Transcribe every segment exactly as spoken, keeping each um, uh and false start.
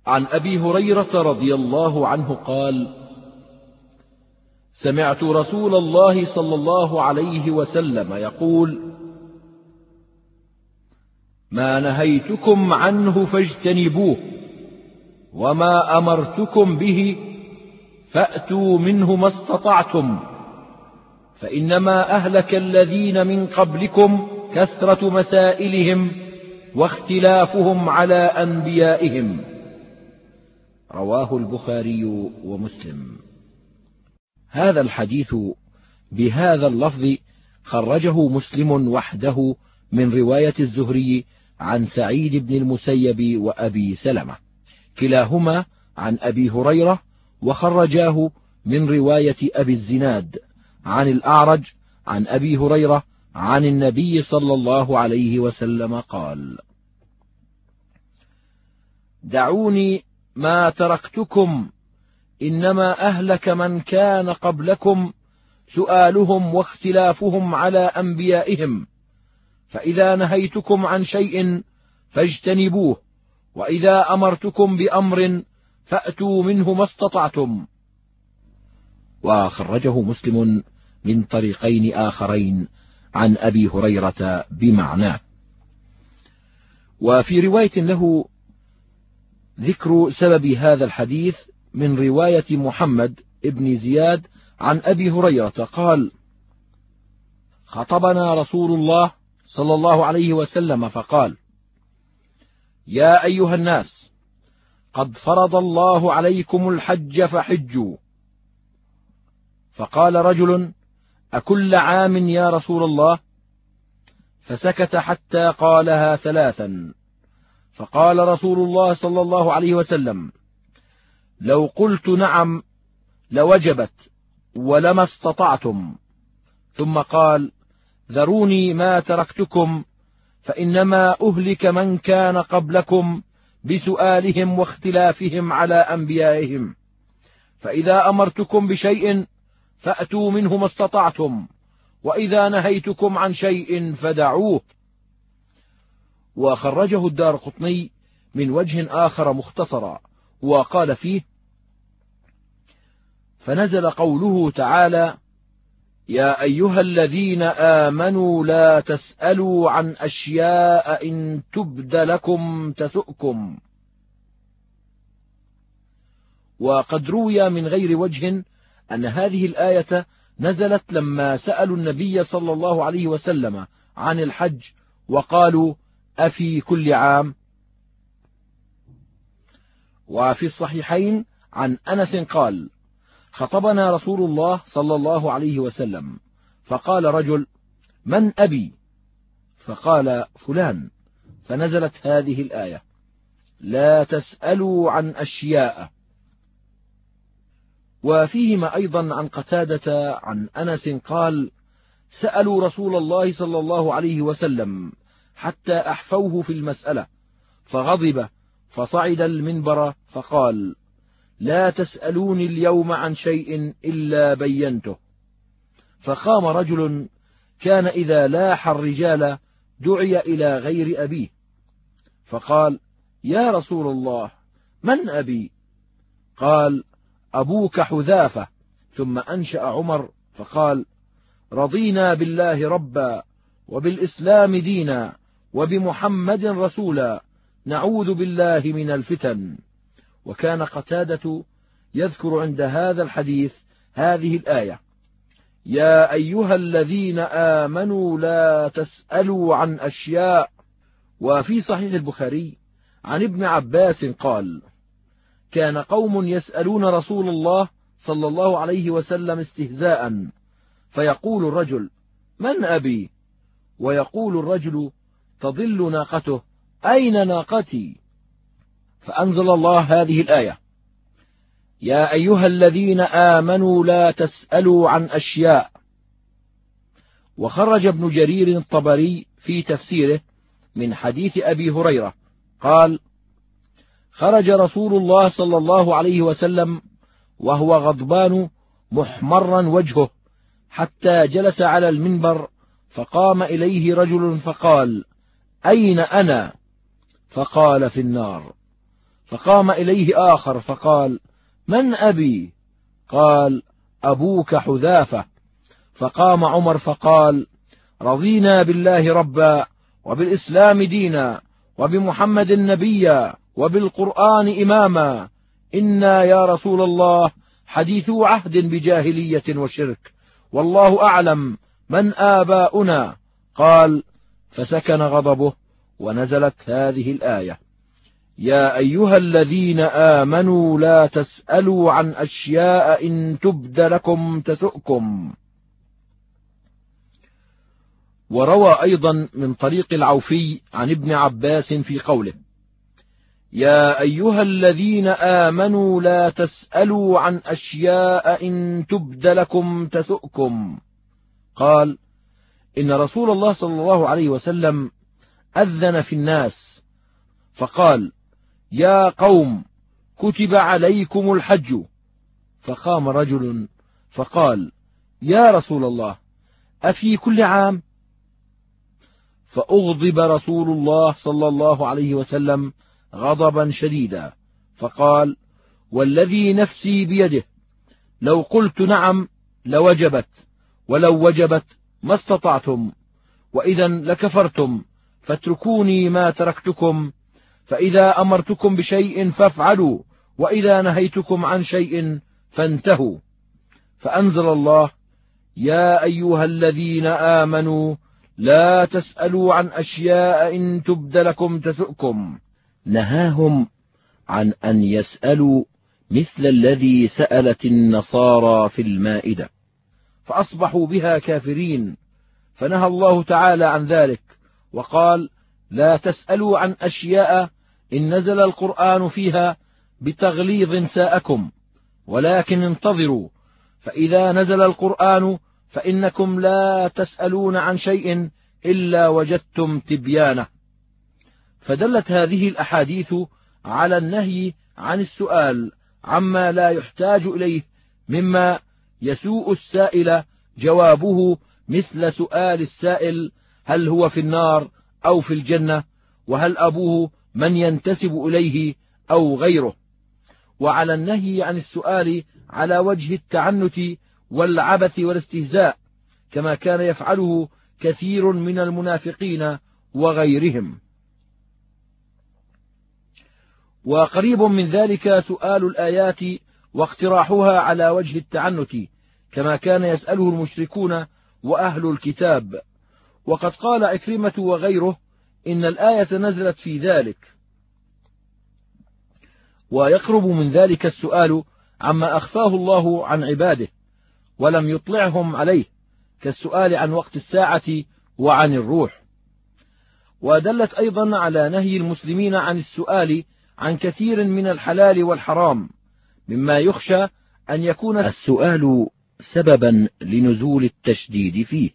عن أبي هريرة رضي الله عنه قال: سمعت رسول الله صلى الله عليه وسلم يقول: ما نهيتكم عنه فاجتنبوه، وما أمرتكم به فأتوا منه ما استطعتم، فإنما أهلك الذين من قبلكم كثرة مسائلهم واختلافهم على أنبيائهم. رواه البخاري ومسلم. هذا الحديث بهذا اللفظ خرجه مسلم وحده من رواية الزهري عن سعيد بن المسيب وأبي سلمة، كلاهما عن أبي هريرة، وخرجاه من رواية أبي الزناد عن الأعرج عن أبي هريرة عن النبي صلى الله عليه وسلم قال: دعوني ما تركتكم، إنما أهلك من كان قبلكم سؤالهم واختلافهم على أنبيائهم، فإذا نهيتكم عن شيء فاجتنبوه، وإذا أمرتكم بأمر فأتوا منه ما استطعتم. وخرجه مسلم من طريقين آخرين عن أبي هريرة بمعناه. وفي رواية له ذكر سبب هذا الحديث من رواية محمد ابن زياد عن أبي هريرة قال: خطبنا رسول الله صلى الله عليه وسلم فقال: يا أيها الناس، قد فرض الله عليكم الحج فحجوا. فقال رجل: أكل عام يا رسول الله؟ فسكت حتى قالها ثلاثا، فقال رسول الله صلى الله عليه وسلم: لو قلت نعم لوجبت ولما استطعتم. ثم قال: ذروني ما تركتكم، فإنما أهلك من كان قبلكم بسؤالهم واختلافهم على أنبيائهم، فإذا أمرتكم بشيء فأتوا منه ما استطعتم، وإذا نهيتكم عن شيء فدعوه. وخرجه الدارقطني من وجه آخر مختصرا، وقال فيه: فنزل قوله تعالى: يا أيها الذين آمنوا لا تسألوا عن أشياء إن تبد لكم تسؤكم. وقد روي من غير وجه أن هذه الآية نزلت لما سألوا النبي صلى الله عليه وسلم عن الحج وقالوا: أفي كل عام؟ وفي الصحيحين عن أنس قال: خطبنا رسول الله صلى الله عليه وسلم، فقال رجل: من أبي؟ فقال: فلان. فنزلت هذه الآية: لا تسألوا عن أشياء. وفيهما أيضا عن قتادة عن أنس قال: سألوا رسول الله صلى الله عليه وسلم حتى أحفوه في المسألة، فغضب فصعد المنبر فقال: لا تسألوني اليوم عن شيء إلا بينته. فقام رجل كان إذا لاح الرجال دعي إلى غير أبيه، فقال: يا رسول الله، من أبي؟ قال: أبوك حذافة. ثم أنشأ عمر فقال: رضينا بالله ربا، وبالإسلام دينا، وبمحمد رسولا، نعوذ بالله من الفتن. وكان قتادة يذكر عند هذا الحديث هذه الآية: يا أيها الذين آمنوا لا تسألوا عن أشياء. وفي صحيح البخاري عن ابن عباس قال: كان قوم يسألون رسول الله صلى الله عليه وسلم استهزاء، فيقول الرجل: من أبي؟ ويقول الرجل: تضل ناقته، أين ناقتي؟ فأنزل الله هذه الآية: يا أيها الذين آمنوا لا تسألوا عن أشياء. وخرج ابن جرير الطبري في تفسيره من حديث أبي هريرة قال: خرج رسول الله صلى الله عليه وسلم وهو غضبان محمرا وجهه، حتى جلس على المنبر، فقام إليه رجل فقال: أين أنا؟ فقال: في النار. فقام إليه آخر فقال: من أبي؟ قال: أبوك حذافة. فقام عمر فقال: رضينا بالله ربا، وبالإسلام دينا، وبمحمد نبيا، وبالقرآن إماما، إنا يا رسول الله حديثو عهد بجاهلية وشرك، والله أعلم من آباؤنا. قال: فسكن غضبه، ونزلت هذه الآية: يا أيها الذين آمنوا لا تسألوا عن أشياء إن تبد لكم تسؤكم. وروى أيضا من طريق العوفي عن ابن عباس في قوله: يا أيها الذين آمنوا لا تسألوا عن أشياء إن تبد لكم تسؤكم. قال: إن رسول الله صلى الله عليه وسلم أذن في الناس فقال: يا قوم كتب عليكم الحج. فقام رجل فقال: يا رسول الله أفي كل عام؟ فأغضب رسول الله صلى الله عليه وسلم غضبا شديدا فقال: والذي نفسي بيده لو قلت نعم لوجبت، ولو وجبت ما استطعتم، وإذا لكفرتم، فاتركوني ما تركتكم، فإذا أمرتكم بشيء فافعلوا، وإذا نهيتكم عن شيء فانتهوا. فأنزل الله: يا أيها الذين آمنوا لا تسألوا عن أشياء إن تبد لكم تسؤكم. نهاهم عن أن يسألوا مثل الذي سألت النصارى في المائدة، فأصبحوا بها كافرين، فنهى الله تعالى عن ذلك وقال: لا تسألوا عن أشياء إن نزل القرآن فيها بتغليظ ساءكم، ولكن انتظروا، فإذا نزل القرآن فإنكم لا تسألون عن شيء إلا وجدتم تبيانه. فدلت هذه الأحاديث على النهي عن السؤال عما لا يحتاج إليه، مما يسوء السائل جوابه، مثل سؤال السائل: هل هو في النار أو في الجنة؟ وهل أبوه من ينتسب إليه أو غيره؟ وعلى النهي عن السؤال على وجه التعنت والعبث والاستهزاء، كما كان يفعله كثير من المنافقين وغيرهم. وقريب من ذلك سؤال الآيات واقتراحها على وجه التعنت، كما كان يسأله المشركون وأهل الكتاب. وقد قال عكرمة وغيره إن الآية نزلت في ذلك. ويقرب من ذلك السؤال عما أخفاه الله عن عباده ولم يطلعهم عليه، كالسؤال عن وقت الساعة وعن الروح. ودلت أيضا على نهي المسلمين عن السؤال عن كثير من الحلال والحرام، مما يخشى أن يكون السؤال سببا لنزول التشديد فيه،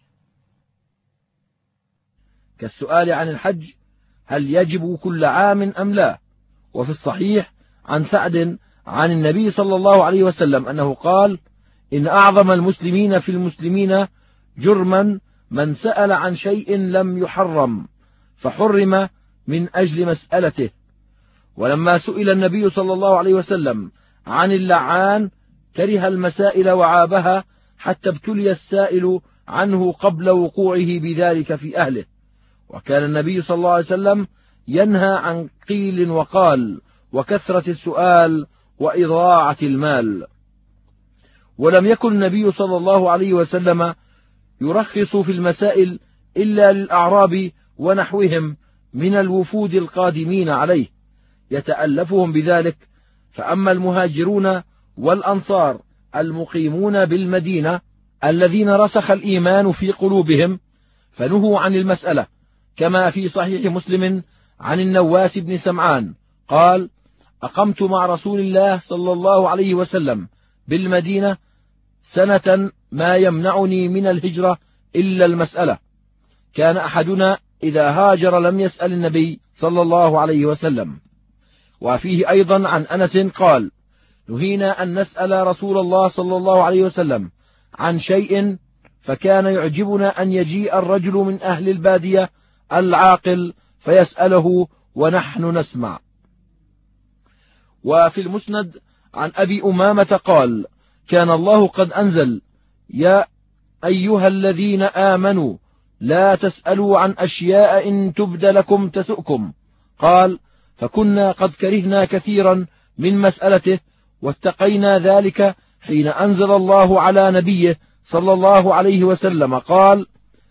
كالسؤال عن الحج: هل يجب كل عام أم لا؟ وفي الصحيح عن سعد عن النبي صلى الله عليه وسلم أنه قال: إن أعظم المسلمين في المسلمين جرما من سأل عن شيء لم يحرم فحرم من أجل مسألته. ولما سئل النبي صلى الله عليه وسلم عن اللعان كره المسائل وعابها، حتى ابتلي السائل عنه قبل وقوعه بذلك في أهله. وكان النبي صلى الله عليه وسلم ينهى عن قيل وقال وكثرة السؤال وإضاعة المال. ولم يكن النبي صلى الله عليه وسلم يرخص في المسائل إلا للأعراب ونحوهم من الوفود القادمين عليه، يتألفهم بذلك. فأما المهاجرون والأنصار المقيمون بالمدينة الذين رسخ الإيمان في قلوبهم فنهوا عن المسألة، كما في صحيح مسلم عن النواس بن سمعان قال: أقمت مع رسول الله صلى الله عليه وسلم بالمدينة سنة ما يمنعني من الهجرة إلا المسألة. كان أحدنا إذا هاجر لم يسأل النبي صلى الله عليه وسلم. وفيه أيضا عن أنس قال: نهينا أن نسأل رسول الله صلى الله عليه وسلم عن شيء، فكان يعجبنا أن يجيء الرجل من أهل البادية العاقل فيسأله ونحن نسمع. وفي المسند عن أبي أمامة قال: كان الله قد أنزل: يا أيها الذين آمنوا لا تسألوا عن أشياء إن تبد لكم تسؤكم. قال: فكنا قد كرهنا كثيرا من مسألته، واتقينا ذلك حين أنزل الله على نبيه صلى الله عليه وسلم. قال: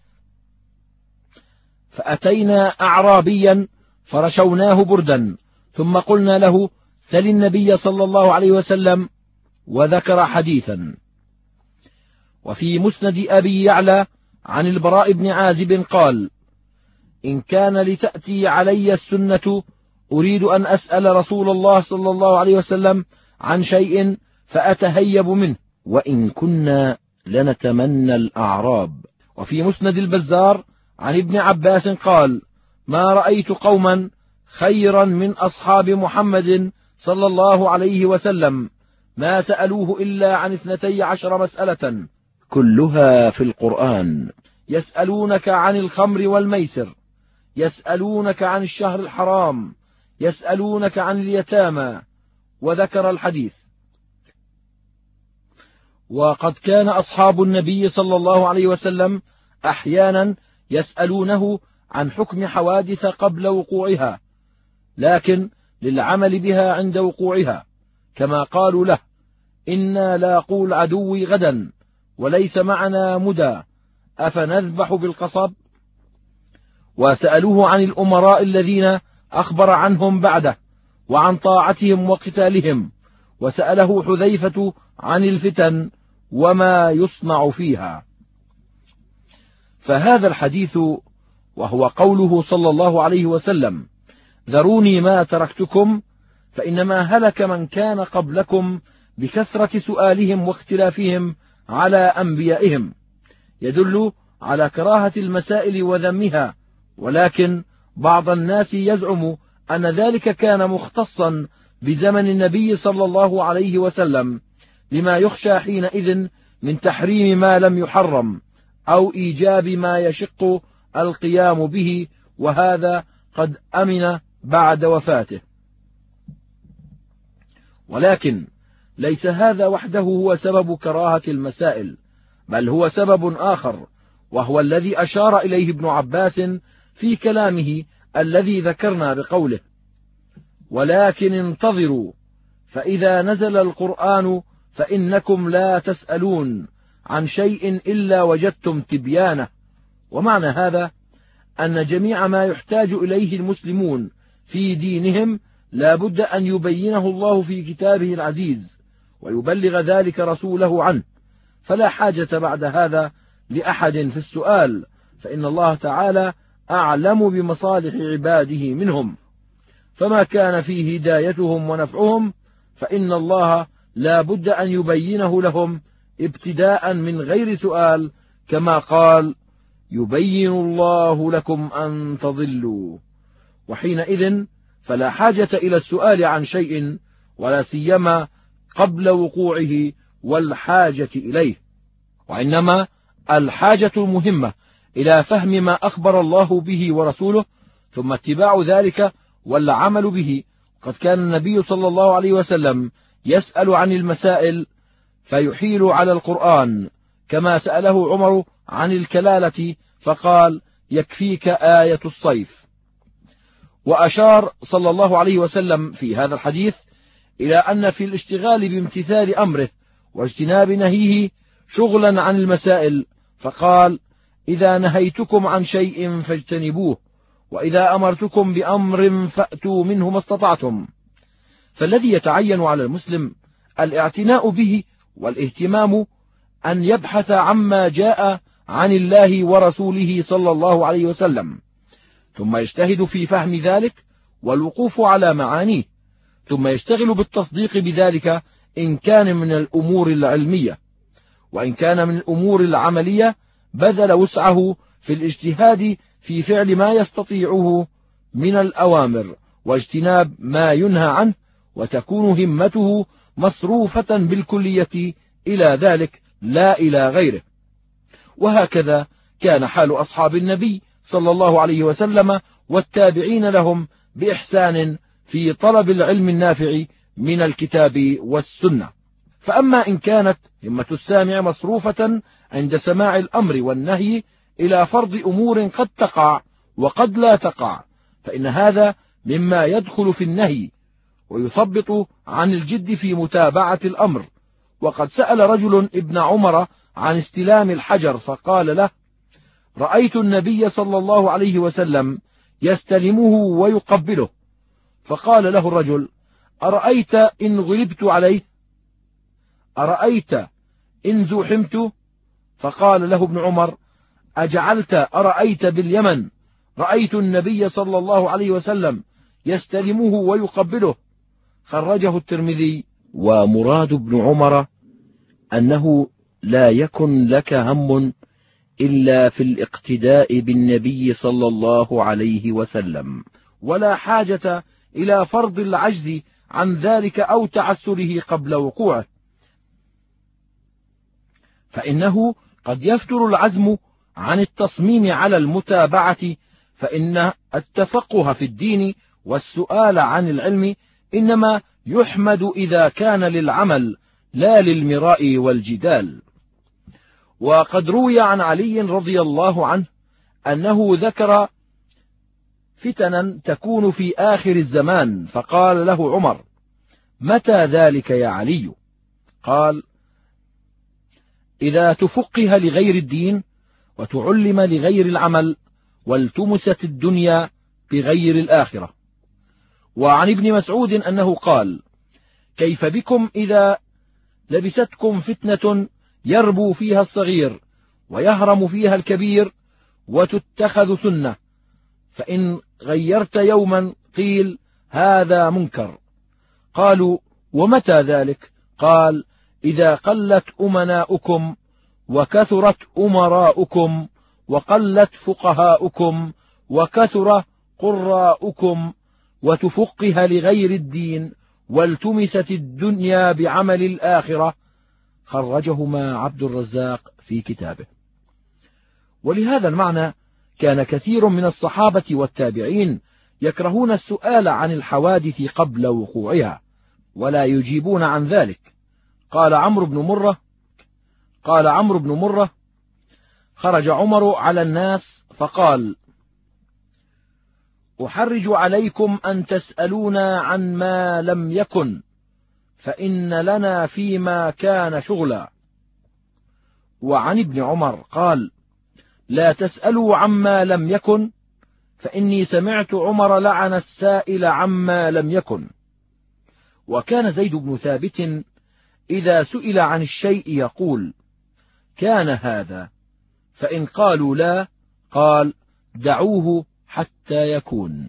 فأتينا أعرابيا فرشوناه بردا، ثم قلنا له: سل النبي صلى الله عليه وسلم، وذكر حديثا. وفي مسند أبي يعلى عن البراء بن عازب قال: إن كان لتأتي علي السنة أريد أن أسأل رسول الله صلى الله عليه وسلم عن شيء فأتهيب منه، وإن كنا لنتمنى الأعراب. وفي مسند البزار عن ابن عباس قال: ما رأيت قوما خيرا من أصحاب محمد صلى الله عليه وسلم ما سألوه إلا عن اثنتي عشر مسألة كلها في القرآن: يسألونك عن الخمر والميسر، يسألونك عن الشهر الحرام، يسألونك عن اليتامى، وذكر الحديث. وقد كان أصحاب النبي صلى الله عليه وسلم أحيانا يسألونه عن حكم حوادث قبل وقوعها، لكن للعمل بها عند وقوعها، كما قالوا له: إنا لاقوا العدو غدا وليس معنا مدى، أفنذبح بالقصب؟ وسألوه عن الأمراء الذين أخبر عنهم بعده، وعن طاعتهم وقتالهم. وسأله حذيفة عن الفتن وما يصنع فيها. فهذا الحديث وهو قوله صلى الله عليه وسلم: ذروني ما تركتكم فإنما هلك من كان قبلكم بكثرة سؤالهم واختلافهم على أنبيائهم، يدل على كراهة المسائل وذمها، ولكن بعض الناس يزعم أن ذلك كان مختصا بزمن النبي صلى الله عليه وسلم، لما يخشى حينئذ من تحريم ما لم يحرم أو إيجاب ما يشق القيام به، وهذا قد أمن بعد وفاته. ولكن ليس هذا وحده هو سبب كراهة المسائل، بل هو سبب آخر، وهو الذي أشار إليه ابن عباس في كلامه الذي ذكرنا بقوله: ولكن انتظروا فإذا نزل القرآن فإنكم لا تسألون عن شيء إلا وجدتم تبيانه. ومعنى هذا أن جميع ما يحتاج إليه المسلمون في دينهم لا بد أن يبينه الله في كتابه العزيز، ويبلغ ذلك رسوله عنه، فلا حاجة بعد هذا لأحد في السؤال، فإن الله تعالى أعلم بمصالح عباده منهم، فما كان فيه هدايتهم ونفعهم فإن الله لا بد أن يبينه لهم ابتداء من غير سؤال، كما قال: يبين الله لكم أن تضلوا. وحينئذ فلا حاجة إلى السؤال عن شيء، ولا سيما قبل وقوعه والحاجة إليه، وإنما الحاجة المهمة إلى فهم ما أخبر الله به ورسوله، ثم اتباع ذلك والعمل به. قد كان النبي صلى الله عليه وسلم يسأل عن المسائل فيحيل على القرآن، كما سأله عمر عن الكلالة فقال: يكفيك آية الصيف. وأشار صلى الله عليه وسلم في هذا الحديث إلى أن في الاشتغال بامتثال أمره واجتناب نهيه شغلا عن المسائل، فقال: إذا نهيتكم عن شيء فاجتنبوه، وإذا أمرتكم بأمر فأتوا منه ما استطعتم. فالذي يتعين على المسلم الاعتناء به والاهتمام أن يبحث عما جاء عن الله ورسوله صلى الله عليه وسلم، ثم يجتهد في فهم ذلك والوقوف على معانيه، ثم يشتغل بالتصديق بذلك إن كان من الأمور العلمية، وإن كان من الأمور العملية بذل وسعه في الاجتهاد في فعل ما يستطيعه من الأوامر واجتناب ما ينهى عنه، وتكون همته مصروفة بالكلية إلى ذلك لا إلى غيره. وهكذا كان حال أصحاب النبي صلى الله عليه وسلم والتابعين لهم بإحسان في طلب العلم النافع من الكتاب والسنة. فأما إن كانت همة السامع مصروفة عند سماع الأمر والنهي إلى فرض أمور قد تقع وقد لا تقع، فإن هذا مما يدخل في النهي ويثبط عن الجد في متابعة الأمر. وقد سأل رجل ابن عمر عن استلام الحجر فقال له: رأيت النبي صلى الله عليه وسلم يستلمه ويقبله. فقال له الرجل: أرأيت إن غلبت عليه؟ أرأيت إن زوحمت؟ فقال له ابن عمر: أجعلت أرأيت باليمن رأيت النبي صلى الله عليه وسلم يستلمه ويقبله؟ خرجه الترمذي. ومراد ابن عمر أنه لا يكن لك هم إلا في الاقتداء بالنبي صلى الله عليه وسلم، ولا حاجة إلى فرض العجز عن ذلك أو تعسره قبل وقوعه، فإنه قد يفتر العزم عن التصميم على المتابعة، فإن التفقه في الدين والسؤال عن العلم إنما يحمد إذا كان للعمل لا للمراء والجدال. وقد روي عن علي رضي الله عنه أنه ذكر فتنا تكون في آخر الزمان، فقال له عمر: متى ذلك يا علي؟ قال: إذا تفقه لغير الدين وتعلم لغير العمل والتمست الدنيا بغير الآخرة. وعن ابن مسعود أنه قال: كيف بكم إذا لبستكم فتنة يربو فيها الصغير ويهرم فيها الكبير وتتخذ سنة، فإن غيرت يوما قيل هذا منكر. قالوا: ومتى ذلك؟ قال: إذا قلت أمناؤكم وكثرت أمراؤكم وقلت فقهاؤكم وكثر قراؤكم وتفقه لغير الدين والتمست الدنيا بعمل الآخرة. خرجهما عبد الرزاق في كتابه. ولهذا المعنى كان كثير من الصحابة والتابعين يكرهون السؤال عن الحوادث قبل وقوعها ولا يجيبون عن ذلك. قال عمرو بن مرة قال عمرو بن مرة خرج عمر على الناس فقال: أحرج عليكم أن تسألونا عن ما لم يكن، فإن لنا فيما كان شغلا. وعن ابن عمر قال: لا تسألوا عما لم يكن، فإني سمعت عمر لعن السائل عما لم يكن. وكان زيد بن ثابت إذا سئل عن الشيء يقول: كان هذا؟ فإن قالوا لا قال: دعوه حتى يكون.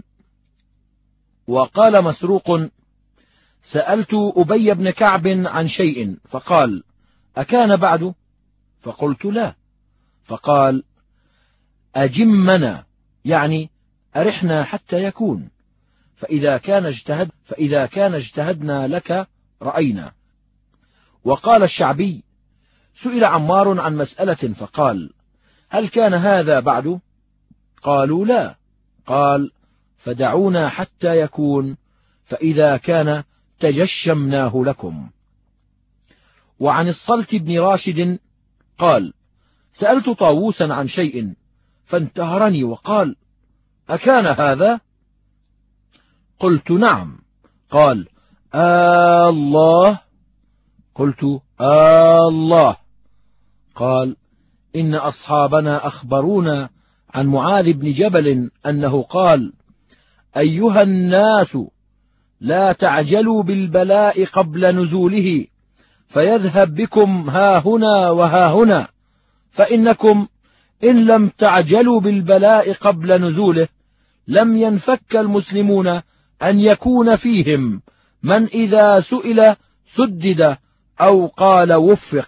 وقال مسروق: سألت أبي بن كعب عن شيء فقال: أكان بعد؟ فقلت لا. فقال: أجمنا، يعني أرحنا حتى يكون، فإذا كان اجتهد فإذا كان اجتهدنا لك رأينا. وقال الشعبي: سئل عمار عن مسألة فقال: هل كان هذا بعد؟ قالوا لا. قال: فدعونا حتى يكون، فإذا كان تجشمناه لكم. وعن الصلت بن راشد قال: سألت طاووسا عن شيء فانتهرني وقال: أكان هذا؟ قلت نعم. قال: آه الله؟ قلت: آه الله. قال: إن أصحابنا أخبرونا عن معاذ بن جبل أنه قال: أيها الناس، لا تعجلوا بالبلاء قبل نزوله فيذهب بكم ها هنا وها هنا، فإنكم إن لم تعجلوا بالبلاء قبل نزوله لم ينفك المسلمون أن يكون فيهم من إذا سئل سدد أو قال وفق.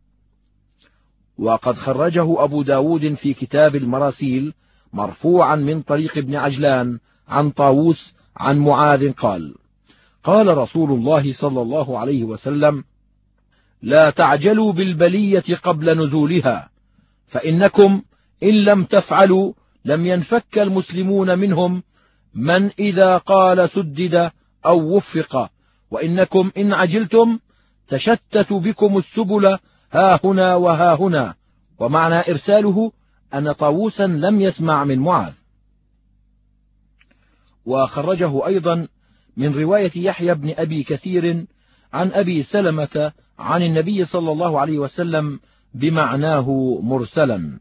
وقد خرجه أبو داود في كتاب المراسيل مرفوعا من طريق ابن عجلان عن طاووس عن معاذ قال: قال رسول الله صلى الله عليه وسلم: لا تعجلوا بالبلية قبل نزولها، فإنكم إن لم تفعلوا لم ينفك المسلمون منهم من إذا قال سدد أو وفق، وإنكم إن عجلتم تشتت بكم السبل ها هنا وها هنا. ومعنى إرساله أن طاووسا لم يسمع من معاذ. وخرجه أيضا من رواية يحيى بن أبي كثير عن أبي سلمة عن النبي صلى الله عليه وسلم بمعناه مرسلا.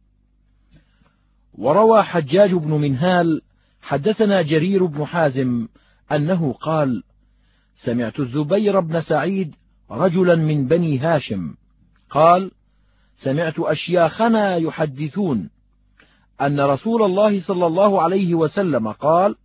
وروى حجاج بن منهال حدثنا جرير بن حازم أنه قال: سمعت الزبير بن سعيد رجلا من بني هاشم قال: سمعت أشياخنا يحدثون أن رسول الله صلى الله عليه وسلم قال: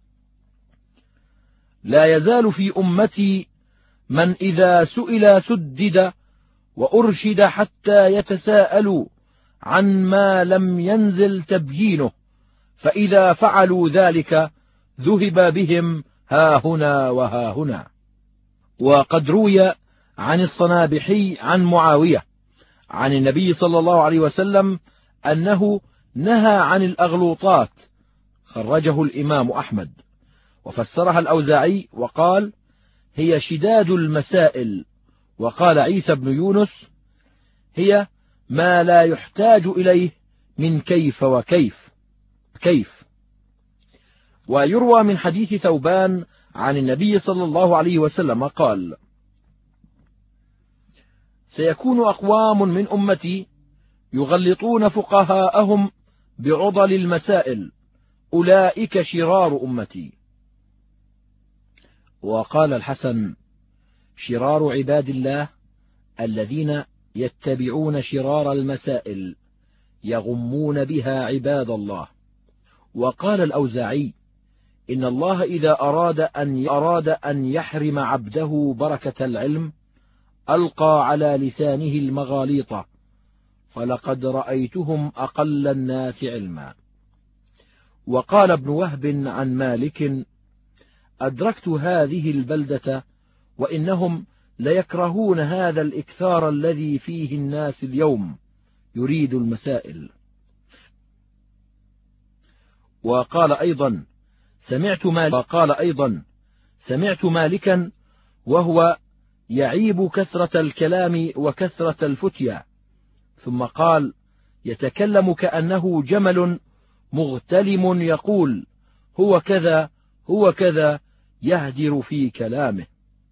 لا يزال في أمتي من إذا سئل سدد وأرشد حتى يتساءلوا عن ما لم ينزل تبيينه، فإذا فعلوا ذلك ذهب بهم ها هنا وها هنا. وقد روي عن الصنابحي عن معاوية عن النبي صلى الله عليه وسلم أنه نهى عن الأغلوطات، خرجه الإمام أحمد، وفسرها الأوزاعي وقال: هي شداد المسائل. وقال عيسى بن يونس: هي ما لا يحتاج إليه من كيف وكيف كيف. ويروى من حديث ثوبان عن النبي صلى الله عليه وسلم قال: سيكون أقوام من أمتي يغلطون فقهاءهم بعضل المسائل، أولئك شرار أمتي. وقال الحسن: شرار عباد الله الذين يتبعون شرار المسائل يغمون بها عباد الله. وقال الأوزاعي: إن الله إذا أراد أن أراد أن يحرم عبده بركة العلم ألقى على لسانه المغاليط، فلقد رأيتهم أقل الناس علما. وقال ابن وهب عن مالك: أدركت هذه البلدة وإنهم ليكرهون هذا الإكثار الذي فيه الناس اليوم، يريد المسائل. وقال أيضا: سمعت مالك وقال أيضا سمعت مالكا وهو يعيب كثرة الكلام وكثرة الفتيا، ثم قال: يتكلم كأنه جمل مغتلم يقول هو كذا هو كذا، يهدر في كلامه.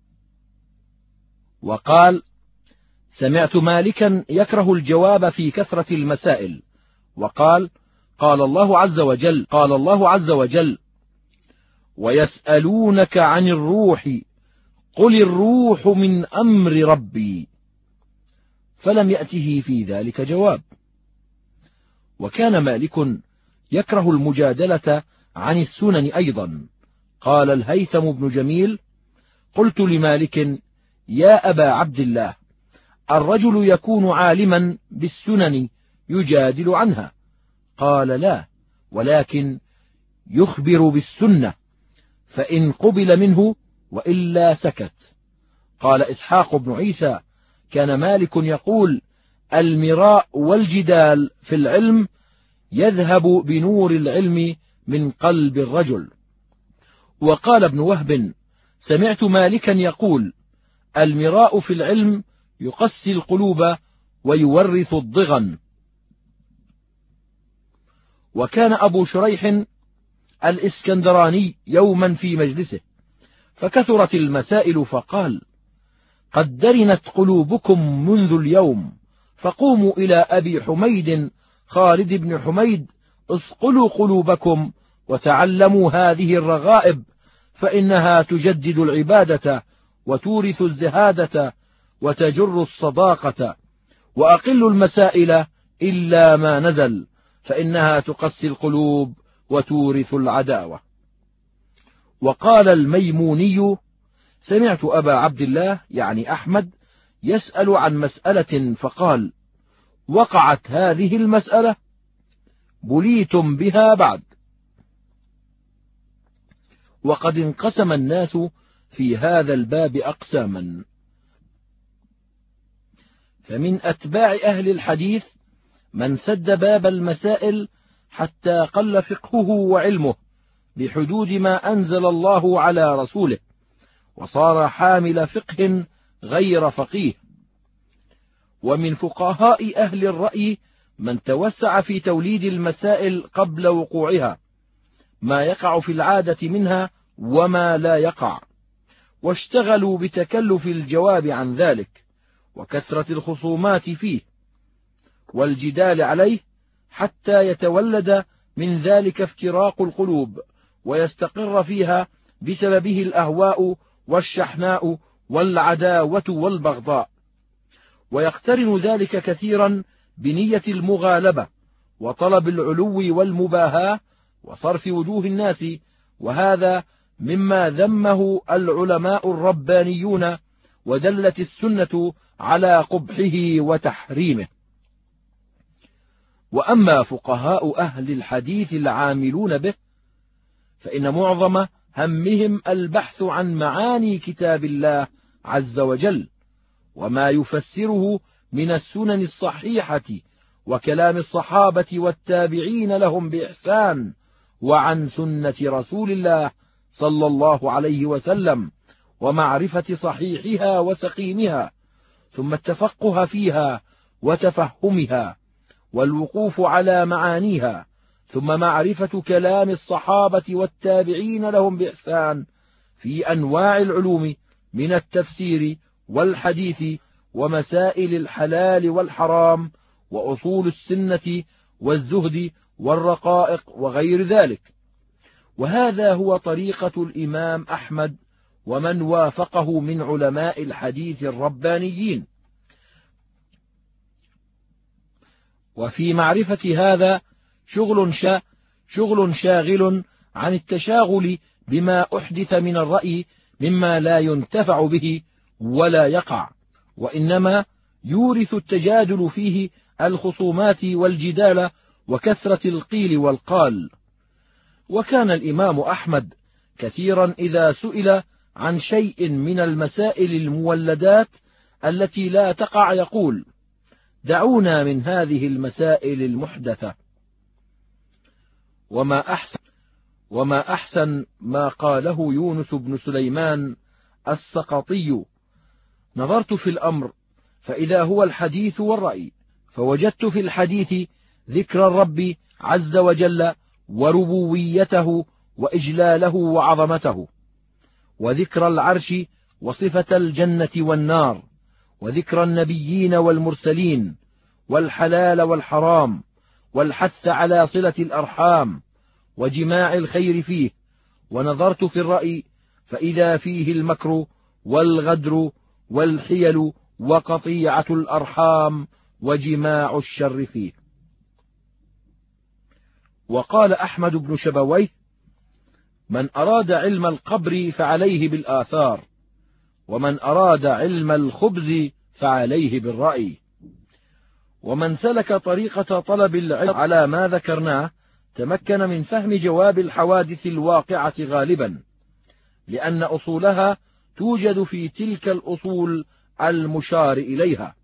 وقال: سمعت مالكا يكره الجواب في كثرة المسائل، وقال: قال الله عز وجل قال الله عز وجل: ويسألونك عن الروح قل الروح من أمر ربي، فلم يأته في ذلك جواب. وكان مالك يكره المجادلة عن السنن أيضا. قال الهيثم بن جميل: قلت لمالك: يا أبا عبد الله، الرجل يكون عالما بالسنن يجادل عنها؟ قال: لا، ولكن يخبر بالسنة، فإن قبل منه وإلا سكت. قال إسحاق بن عيسى: كان مالك يقول: المراء والجدال في العلم يذهب بنور العلم من قلب الرجل. وقال ابن وهب: سمعت مالكا يقول: المراء في العلم يقسي القلوب ويورث الضغن. وكان أبو شريح الإسكندراني يوما في مجلسه فكثرت المسائل فقال: قد درنت قلوبكم منذ اليوم، فقوموا إلى أبي حميد خالد بن حميد اصقلوا قلوبكم وتعلموا هذه الرغائب، فإنها تجدد العبادة وتورث الزهادة وتجر الصداقة، وأقل المسائل إلا ما نزل، فإنها تقسي القلوب وتورث العداوة. وقال الميموني: سمعت أبا عبد الله يعني أحمد يسأل عن مسألة فقال: وقعت هذه المسألة بليتم بها بعد. وقد انقسم الناس في هذا الباب أقساما، فمن أتباع أهل الحديث من سد باب المسائل حتى قل فقهه وعلمه بحدود ما أنزل الله على رسوله، وصار حامل فقه غير فقيه. ومن فقهاء أهل الرأي من توسع في توليد المسائل قبل وقوعها، ما يقع في العادة منها وما لا يقع، واشتغلوا بتكلف الجواب عن ذلك وكثرة الخصومات فيه والجدال عليه، حتى يتولد من ذلك افتراق القلوب ويستقر فيها بسببه الأهواء والشحناء والعداوة والبغضاء، ويقترن ذلك كثيرا بنية المغالبة وطلب العلو والمباهاة وصرف وجوه الناس، وهذا مما ذمه العلماء الربانيون، ودلت السنة على قبحه وتحريمه. وأما فقهاء أهل الحديث العاملون به فإن معظم همهم البحث عن معاني كتاب الله عز وجل وما يفسره من السنن الصحيحة وكلام الصحابة والتابعين لهم بإحسان، وعن سنة رسول الله صلى الله عليه وسلم، ومعرفة صحيحها وسقيمها، ثم التفقه فيها وتفهمها والوقوف على معانيها، ثم معرفة كلام الصحابة والتابعين لهم بإحسان في أنواع العلوم من التفسير والحديث ومسائل الحلال والحرام وأصول السنة والزهد والرقائق وغير ذلك. وهذا هو طريقة الإمام أحمد ومن وافقه من علماء الحديث الربانيين. وفي معرفة هذا شغل, شا شغل شاغل عن التشاغل بما أحدث من الرأي مما لا ينتفع به ولا يقع، وإنما يورث التجادل فيه الخصومات والجدال وكثرة القيل والقال. وكان الإمام أحمد كثيرا إذا سئل عن شيء من المسائل المولدات التي لا تقع يقول: دعونا من هذه المسائل المحدثة. وما أحسن, وما أحسن ما قاله يونس بن سليمان السقطي: نظرت في الأمر فإذا هو الحديث والرأي، فوجدت في الحديث ذكر الرب عز وجل وربوبيته وإجلاله وعظمته، وذكر العرش وصفة الجنة والنار، وذكر النبيين والمرسلين والحلال والحرام، والحث على صلة الأرحام وجماع الخير فيه. ونظرت في الرأي فإذا فيه المكر والغدر والحيل وقطيعة الأرحام وجماع الشر فيه. وقال أحمد بن شبويه: من أراد علم القبر فعليه بالآثار، ومن أراد علم الخبز فعليه بالرأي. ومن سلك طريقة طلب العلم على ما ذكرناه تمكن من فهم جواب الحوادث الواقعة غالبا، لأن أصولها توجد في تلك الأصول المشار إليها.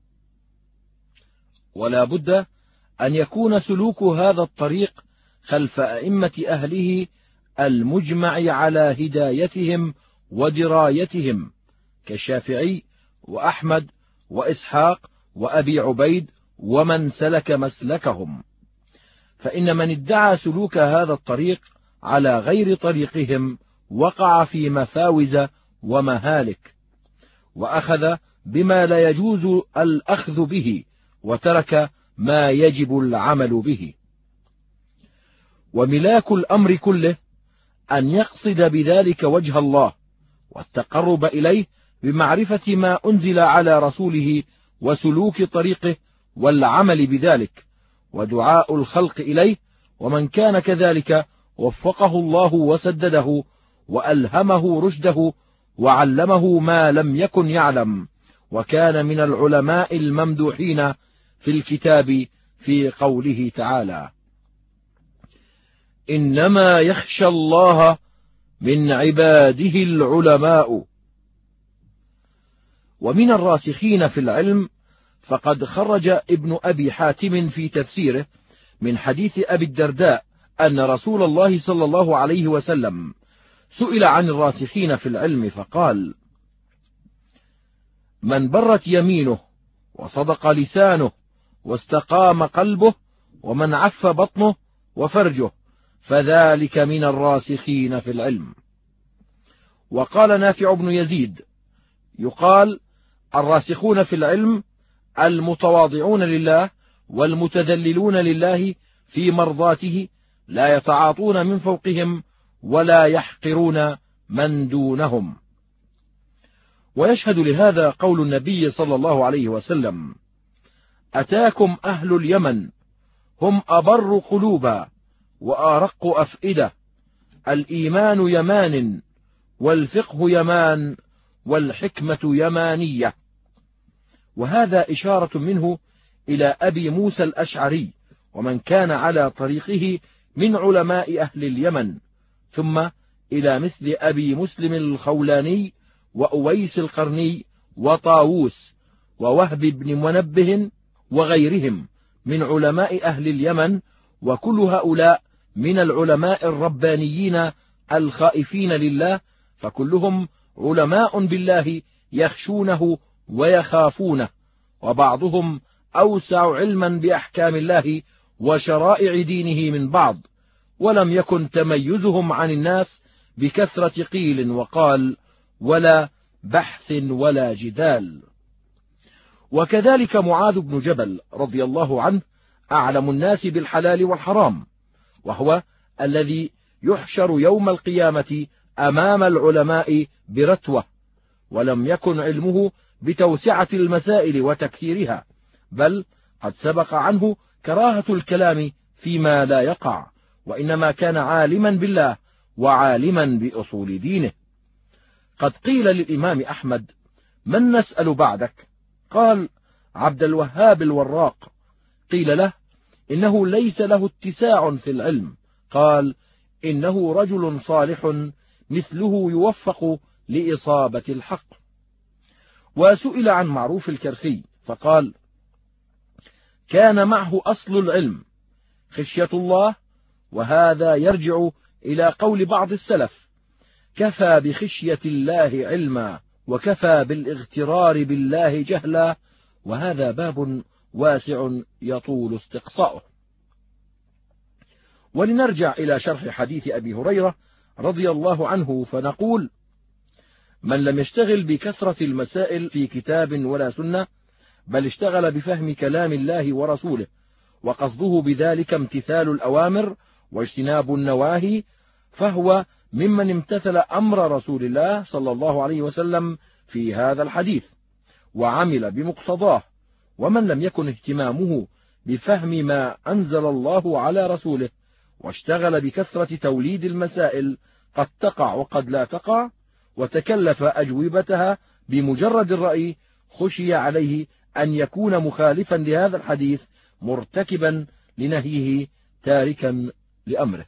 ولا بد أن يكون سلوك هذا الطريق خلف أئمة أهله المجمع على هدايتهم ودرايتهم، كالشافعي وأحمد وإسحاق وأبي عبيد ومن سلك مسلكهم. فإن من ادعى سلوك هذا الطريق على غير طريقهم وقع في مفاوز ومهالك، وأخذ بما لا يجوز الأخذ به، وترك ما يجب العمل به. وملاك الأمر كله أن يقصد بذلك وجه الله والتقرب إليه بمعرفة ما أنزل على رسوله وسلوك طريقه والعمل بذلك، ودعاء الخلق إليه. ومن كان كذلك وفقه الله وسدده وألهمه رشده وعلمه ما لم يكن يعلم، وكان من العلماء الممدوحين في الكتاب في قوله تعالى: إنما يخشى الله من عباده العلماء. ومن الراسخين في العلم فقد خرج ابن أبي حاتم في تفسيره من حديث أبي الدرداء أن رسول الله صلى الله عليه وسلم سئل عن الراسخين في العلم فقال: من برت يمينه وصدق لسانه واستقام قلبه ومن عف بطنه وفرجه فذلك من الراسخين في العلم. وقال نافع بن يزيد: يقال الراسخون في العلم المتواضعون لله والمتذللون لله في مرضاته، لا يتعاطون من فوقهم ولا يحقرون من دونهم. ويشهد لهذا قول النبي صلى الله عليه وسلم: أتاكم أهل اليمن هم أبر قلوبا وأرق أفئدة، الإيمان يمان والفقه يمان والحكمة يمانية. وهذا إشارة منه إلى أبي موسى الأشعري ومن كان على طريقه من علماء أهل اليمن، ثم إلى مثل أبي مسلم الخولاني وأويس القرني وطاووس ووهب بن منبه وغيرهم من علماء أهل اليمن، وكل هؤلاء من العلماء الربانيين الخائفين لله، فكلهم علماء بالله يخشونه ويخافونه، وبعضهم أوسع علما بأحكام الله وشرائع دينه من بعض، ولم يكن تميزهم عن الناس بكثرة قيل وقال ولا بحث ولا جدال. وكذلك معاذ بن جبل رضي الله عنه أعلم الناس بالحلال والحرام، وهو الذي يحشر يوم القيامة أمام العلماء برتوة، ولم يكن علمه بتوسعة المسائل وتكثيرها، بل قد سبق عنه كراهة الكلام فيما لا يقع، وإنما كان عالما بالله وعالما بأصول دينه. قد قيل للإمام أحمد: من نسأل بعدك؟ قال: عبد الوهاب الوراق. قيل له: إنه ليس له اتساع في العلم. قال: إنه رجل صالح مثله يوفق لإصابة الحق. وسئل عن معروف الكرخي فقال: كان معه أصل العلم خشية الله، وهذا يرجع إلى قول بعض السلف: كفى بخشية الله علما وكفى بالاغترار بالله جهلا. وهذا باب واسع يطول استقصاؤه. ولنرجع إلى شرح حديث أبي هريرة رضي الله عنه فنقول: من لم يشتغل بكثرة المسائل في كتاب ولا سنة، بل اشتغل بفهم كلام الله ورسوله، وقصده بذلك امتثال الأوامر واجتناب النواهي، فهو ممن امتثل أمر رسول الله صلى الله عليه وسلم في هذا الحديث وعمل بمقتضاه. ومن لم يكن اهتمامه بفهم ما أنزل الله على رسوله واشتغل بكثرة توليد المسائل قد تقع وقد لا تقع، وتكلف أجوبتها بمجرد الرأي، خشي عليه أن يكون مخالفا لهذا الحديث مرتكبا لنهيه تاركا لأمره.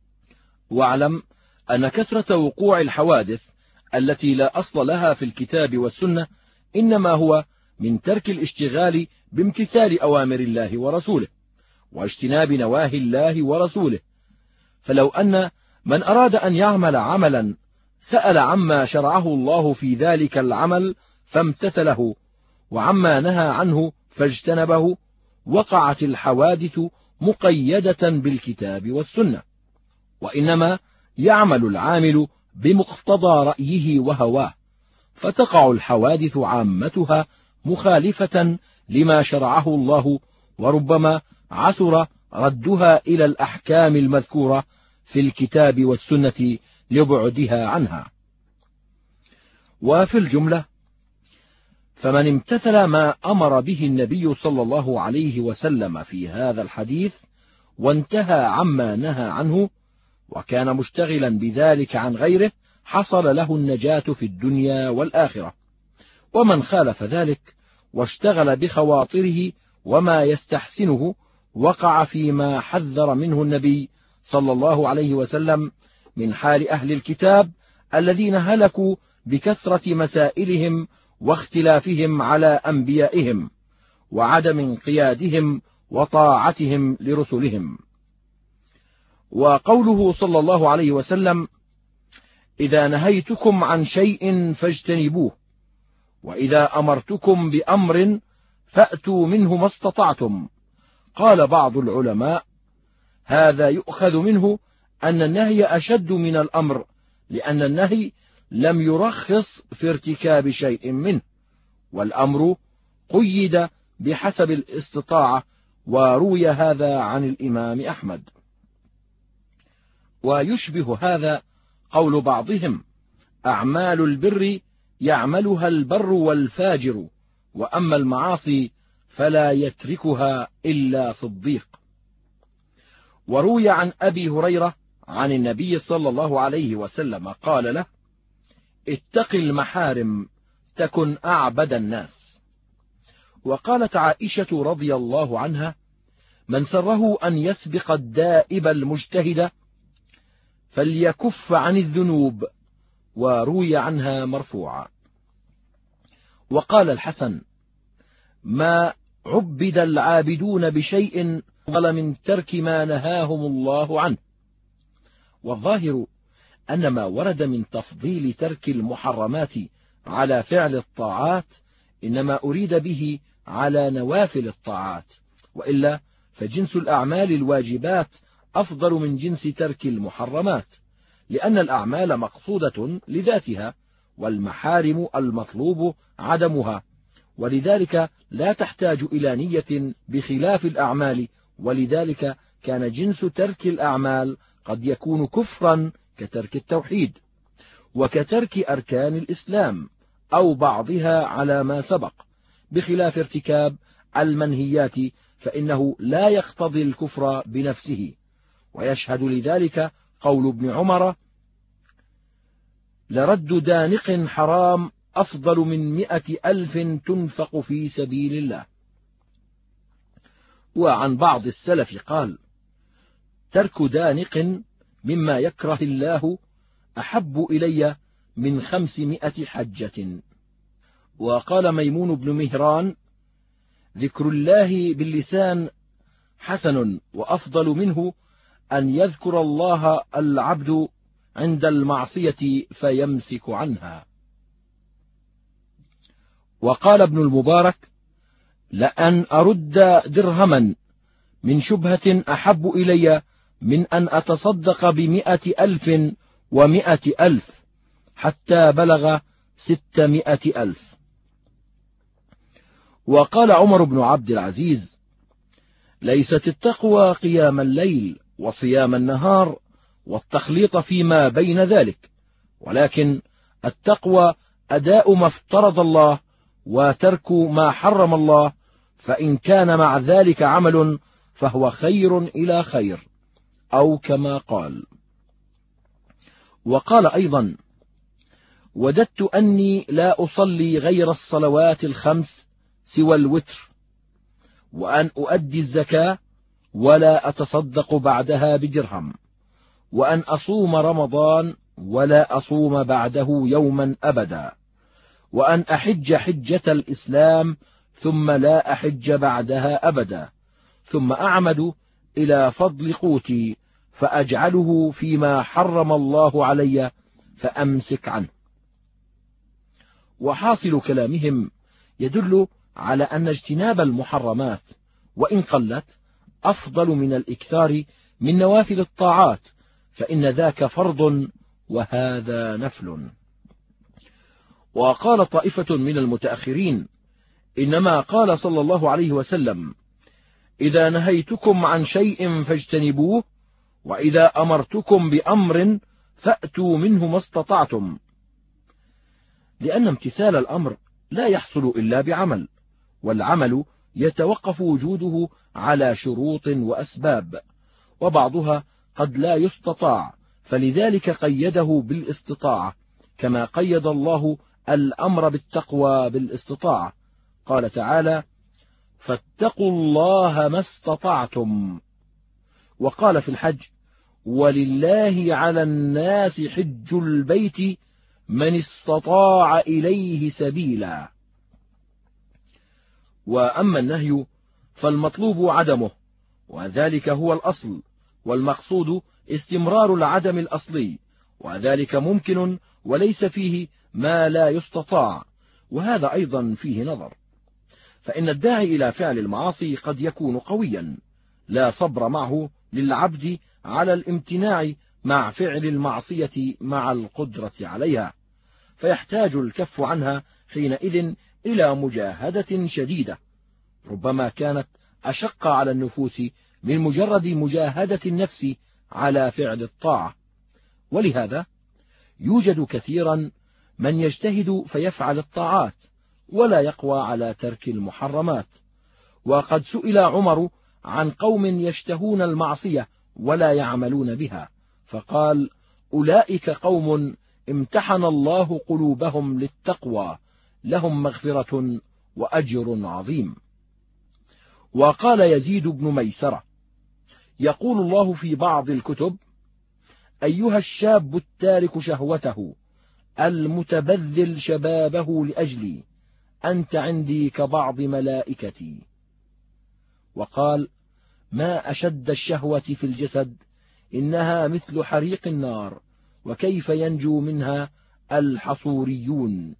واعلم أن كثرة وقوع الحوادث التي لا أصل لها في الكتاب والسنة إنما هو من ترك الاشتغال بامتثال أوامر الله ورسوله واجتناب نواهي الله ورسوله. فلو أن من أراد أن يعمل عملا سأل عما شرعه الله في ذلك العمل فامتثله، وعما نهى عنه فاجتنبه، وقعت الحوادث مقيدة بالكتاب والسنة. وإنما يعمل العامل بمقتضى رأيه وهواه، فتقع الحوادث عامتها مخالفة لما شرعه الله، وربما عثر ردها إلى الأحكام المذكورة في الكتاب والسنة لبعدها عنها. وفي الجملة فمن امتثل ما أمر به النبي صلى الله عليه وسلم في هذا الحديث وانتهى عما نهى عنه وكان مشتغلا بذلك عن غيره، حصل له النجاة في الدنيا والآخرة. ومن خالف ذلك واشتغل بخواطره وما يستحسنه وقع فيما حذر منه النبي صلى الله عليه وسلم من حال أهل الكتاب الذين هلكوا بكثرة مسائلهم واختلافهم على أنبيائهم وعدم انقيادهم وطاعتهم لرسلهم. وقوله صلى الله عليه وسلم: إذا نهيتكم عن شيء فاجتنبوه، وإذا أمرتكم بأمر فأتوا منه ما استطعتم. قال بعض العلماء: هذا يؤخذ منه أن النهي أشد من الأمر، لأن النهي لم يرخص في ارتكاب شيء منه، والأمر قيد بحسب الاستطاعة، وروي هذا عن الإمام أحمد. ويشبه هذا قول بعضهم: أعمال البر يعملها البر والفاجر، وأما المعاصي فلا يتركها إلا صديق. وروي عن أبي هريرة عن النبي صلى الله عليه وسلم قال له: اتق المحارم تكن أعبد الناس. وقالت عائشة رضي الله عنها: من سره أن يسبق الدائب المجتهد فليكف عن الذنوب. وروي عنها مرفوعا. وقال الحسن: ما عبد العابدون بشيء أفضل من ترك ما نهاهم الله عنه. والظاهر أن ما ورد من تفضيل ترك المحرمات على فعل الطاعات إنما أريد به على نوافل الطاعات، وإلا فجنس الأعمال الواجبات أفضل من جنس ترك المحرمات، لأن الأعمال مقصودة لذاتها، والمحارم المطلوب عدمها، ولذلك لا تحتاج إلى نية بخلاف الأعمال. ولذلك كان جنس ترك الأعمال قد يكون كفرا كترك التوحيد، وكترك أركان الإسلام أو بعضها على ما سبق، بخلاف ارتكاب المنهيات فإنه لا يقتضي الكفر بنفسه. ويشهد لذلك قول ابن عمر: لرد دانق حرام أفضل من مئة ألف تنفق في سبيل الله. وعن بعض السلف قال: ترك دانق مما يكره الله أحب إلي من خمسمائة حجة. وقال ميمون بن مهران: ذكر الله باللسان حسن، وأفضل منه أن يذكر الله العبد عند المعصية فيمسك عنها. وقال ابن المبارك: لأن أرد درهما من شبهة أحب إلي من أن أتصدق بمئة ألف ومئة ألف حتى بلغ ستمائة ألف. وقال عمر بن عبد العزيز: ليست التقوى قيام الليل وصيام النهار والتخليط فيما بين ذلك، ولكن التقوى أداء ما افترض الله وترك ما حرم الله، فإن كان مع ذلك عمل فهو خير إلى خير، أو كما قال. وقال أيضا: وددت أني لا أصلي غير الصلوات الخمس سوى الوتر، وأن أؤدي الزكاة ولا أتصدق بعدها بدرهم، وأن أصوم رمضان ولا أصوم بعده يوما أبدا، وأن أحج حجة الإسلام ثم لا أحج بعدها أبدا، ثم أعمد إلى فضل قوتي فأجعله فيما حرم الله علي فأمسك عنه. وحاصل كلامهم يدل على أن اجتناب المحرمات وإن قلت أفضل من الإكثار من نوافل الطاعات، فإن ذاك فرض وهذا نفل. وقال طائفة من المتأخرين: إنما قال صلى الله عليه وسلم: إذا نهيتكم عن شيء فاجتنبوه، وإذا أمرتكم بأمر فأتوا منه ما استطعتم، لأن امتثال الأمر لا يحصل إلا بعمل، والعمل يتوقف وجوده على شروط وأسباب، وبعضها قد لا يستطاع، فلذلك قيده بالاستطاعة، كما قيد الله الأمر بالتقوى بالاستطاعة. قال تعالى: فاتقوا الله ما استطعتم. وقال في الحج: ولله على الناس حج البيت من استطاع إليه سبيلا. وأما النهي فالمطلوب عدمه، وذلك هو الأصل، والمقصود استمرار العدم الأصلي، وذلك ممكن وليس فيه ما لا يستطاع، وهذا أيضا فيه نظر، فإن الداعي إلى فعل المعاصي قد يكون قويا لا صبر معه للعبد على الامتناع مع فعل المعصية مع القدرة عليها، فيحتاج الكف عنها حينئذ إلى مجاهدة شديدة ربما كانت أشق على النفوس من مجرد مجاهدة النفس على فعل الطاعة. ولهذا يوجد كثيرا من يجتهد فيفعل الطاعات ولا يقوى على ترك المحرمات. وقد سئل عمر عن قوم يشتهون المعصية ولا يعملون بها، فقال: أولئك قوم امتحن الله قلوبهم للتقوى، لهم مغفرة وأجر عظيم. وقال يزيد بن ميسرة: يقول الله في بعض الكتب: أيها الشاب التارك شهوته المتبذل شبابه لأجلي، أنت عندي كبعض ملائكتي. وقال: ما أشد الشهوة في الجسد، إنها مثل حريق النار، وكيف ينجو منها الحصوريون.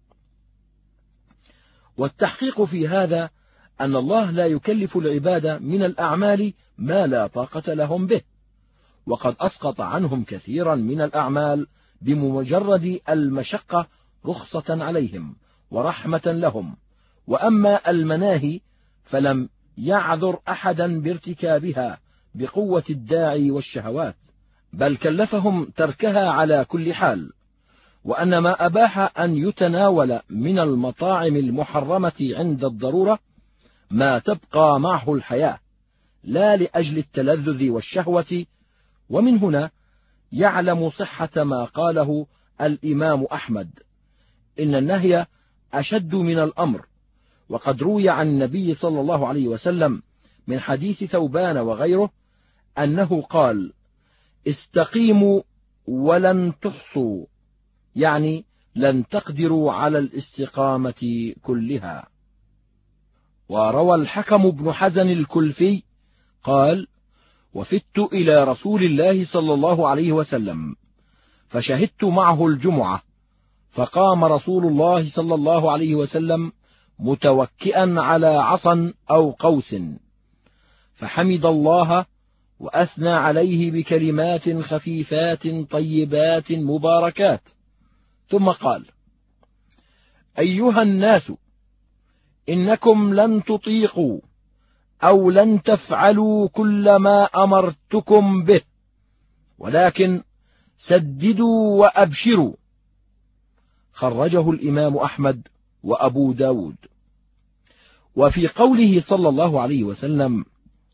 والتحقيق في هذا أن الله لا يكلف العباد من الأعمال ما لا طاقة لهم به، وقد أسقط عنهم كثيرا من الأعمال بمجرد المشقة رخصة عليهم ورحمة لهم. وأما المناهي فلم يعذر أحدا بارتكابها بقوة الداعي والشهوات، بل كلفهم تركها على كل حال. وأن ما أباح أن يتناول من المطاعم المحرمة عند الضرورة ما تبقى معه الحياة، لا لأجل التلذذ والشهوة. ومن هنا يعلم صحة ما قاله الإمام أحمد: إن النهي أشد من الأمر. وقد روي عن النبي صلى الله عليه وسلم من حديث ثوبان وغيره أنه قال: استقيموا ولن تحصوا، يعني لن تقدروا على الاستقامة كلها. وروى الحكم بن حزن الكلفي قال: وفدت إلى رسول الله صلى الله عليه وسلم فشهدت معه الجمعة، فقام رسول الله صلى الله عليه وسلم متوكئا على عصا أو قوس، فحمد الله وأثنى عليه بكلمات خفيفات طيبات مباركات، ثم قال: أيها الناس، إنكم لن تطيقوا أو لن تفعلوا كل ما أمرتكم به، ولكن سددوا وأبشروا. خرجه الإمام أحمد وأبو داود. وفي قوله صلى الله عليه وسلم: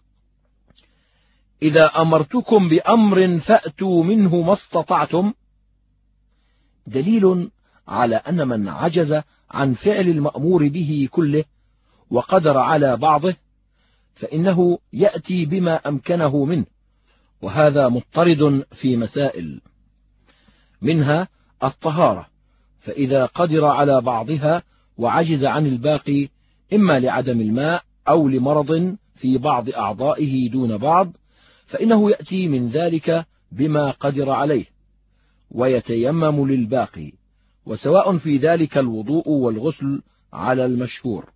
إذا أمرتكم بأمر فأتوا منه ما استطعتم، دليل على أن من عجز عن فعل المأمور به كله وقدر على بعضه فإنه يأتي بما أمكنه منه، وهذا مضطرد في مسائل، منها الطهارة، فإذا قدر على بعضها وعجز عن الباقي إما لعدم الماء أو لمرض في بعض أعضائه دون بعض، فإنه يأتي من ذلك بما قدر عليه ويتيمم للباقي، وسواء في ذلك الوضوء والغسل على المشهور.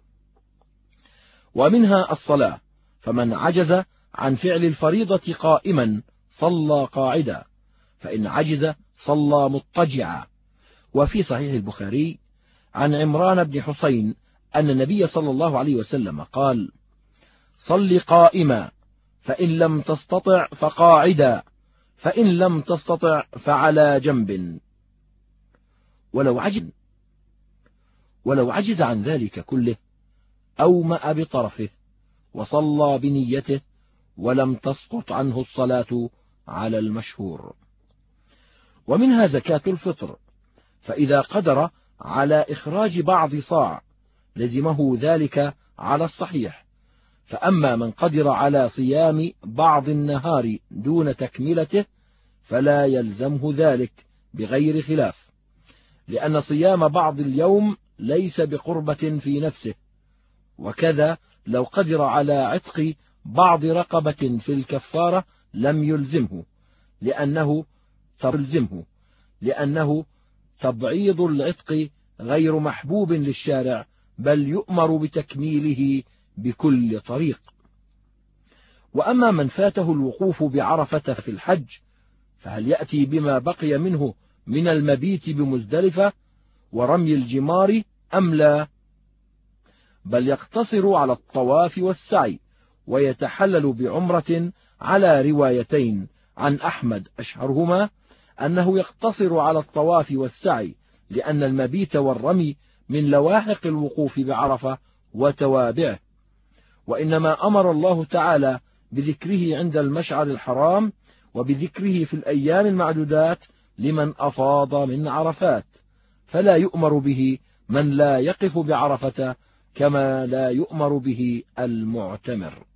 ومنها الصلاة، فمن عجز عن فعل الفريضة قائما صلى قاعدا، فإن عجز صلى مضطجعا. وفي صحيح البخاري عن عمران بن حسين أن النبي صلى الله عليه وسلم قال: صل قائما، فإن لم تستطع فقاعدا، فإن لم تستطع فعلى جنب. ولو عجز ولو عجز عن ذلك كله أومأ بطرفه وصلى بنيته ولم تسقط عنه الصلاة على المشهور. ومنها زكاة الفطر، فإذا قدر على إخراج بعض صاع لزمه ذلك على الصحيح، فأما من قدر على صيام بعض النهار دون تكملته فلا يلزمه ذلك بغير خلاف، لأن صيام بعض اليوم ليس بقربة في نفسه. وكذا لو قدر على عتق بعض رقبة في الكفارة لم يلزمه، لأنه تلزمه، لأنه تبعيض العتق غير محبوب للشارع، بل يؤمر بتكميله بكل طريق. وأما من فاته الوقوف بعرفة في الحج، فهل يأتي بما بقي منه من المبيت بمزدلفة ورمي الجمار أم لا؟ بل يقتصر على الطواف والسعي، ويتحلل بعمرة على روايتين عن أحمد أشهرهما أنه يقتصر على الطواف والسعي، لأن المبيت والرمي من لواحق الوقوف بعرفة وتوابعه، وإنما أمر الله تعالى بذكره عند المشعر الحرام، وبذكره في الأيام المعدودات لمن أفاض من عرفات، فلا يؤمر به من لا يقف بعرفة كما لا يؤمر به المعتمر.